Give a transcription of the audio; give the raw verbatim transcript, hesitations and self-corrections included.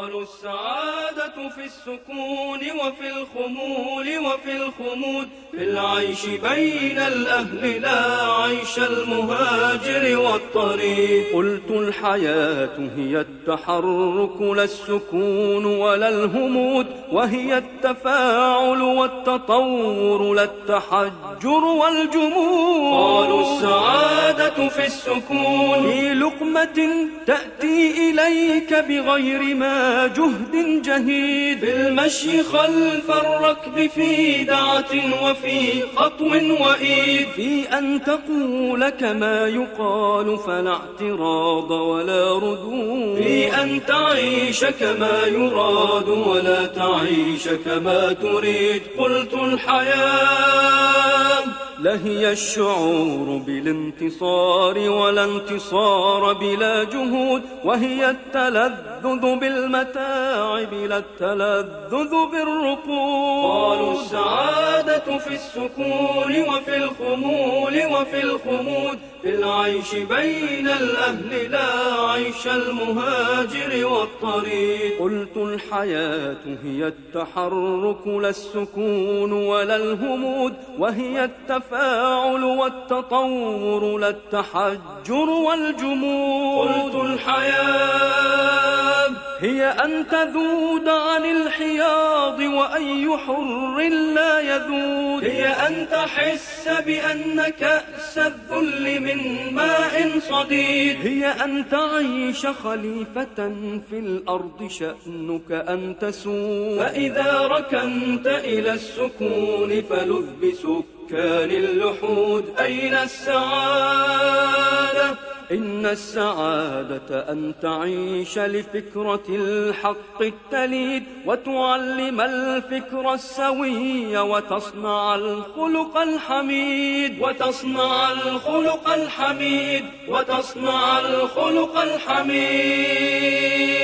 قالوا السعادة في السكون وفي الخمول وفي الخمود، في العيش بين الأهل لا عيش المهاجر والطريق. قلت الحياة هي التحرك لا السكون ولا الهمود، وهي التفاعل والتطور لا التحجر والجمود. قالوا السعادة في السكون، في لقمة تأتي إليك بغير ما جهد جهيد، في المشي خلف الركب في دعة وفي خطو وإيد، في أن تقول كما يقال فلا اعتراض ولا ردود، في أن تعيش كما يراد ولا تعيش كما تريد. قلت الحياة لهي الشعور بالانتصار ولا انتصار بلا جهود، وهي التلذذ بالمتاع بلا التلذذ بالركود. قالوا السعادة في السكون وفي الخمول وفي الخمود، في العيش بين الأهل لا عيش المهاجر والطريق. قلت الحياة هي التحرك لا السكون ولا الهمود، وهي التفاعل والتطور لا التحجر والجمود. قلت الحياة هي أن تذود عن الحياض وأي حر لا يذود، هي أن تحس بأن كأس الذل من ماء صديد، هي أن تعيش خليفة في الأرض شأنك أن تسود، فإذا ركنت إلى السكون فلذ بسكان اللحود. أين السعادة؟ إن السعادة أن تعيش لفكرة الحق التليد، وتعلم الفكر السوي وتصنع الخلق الحميد، وتصنع الخلق الحميد، وتصنع الخلق الحميد.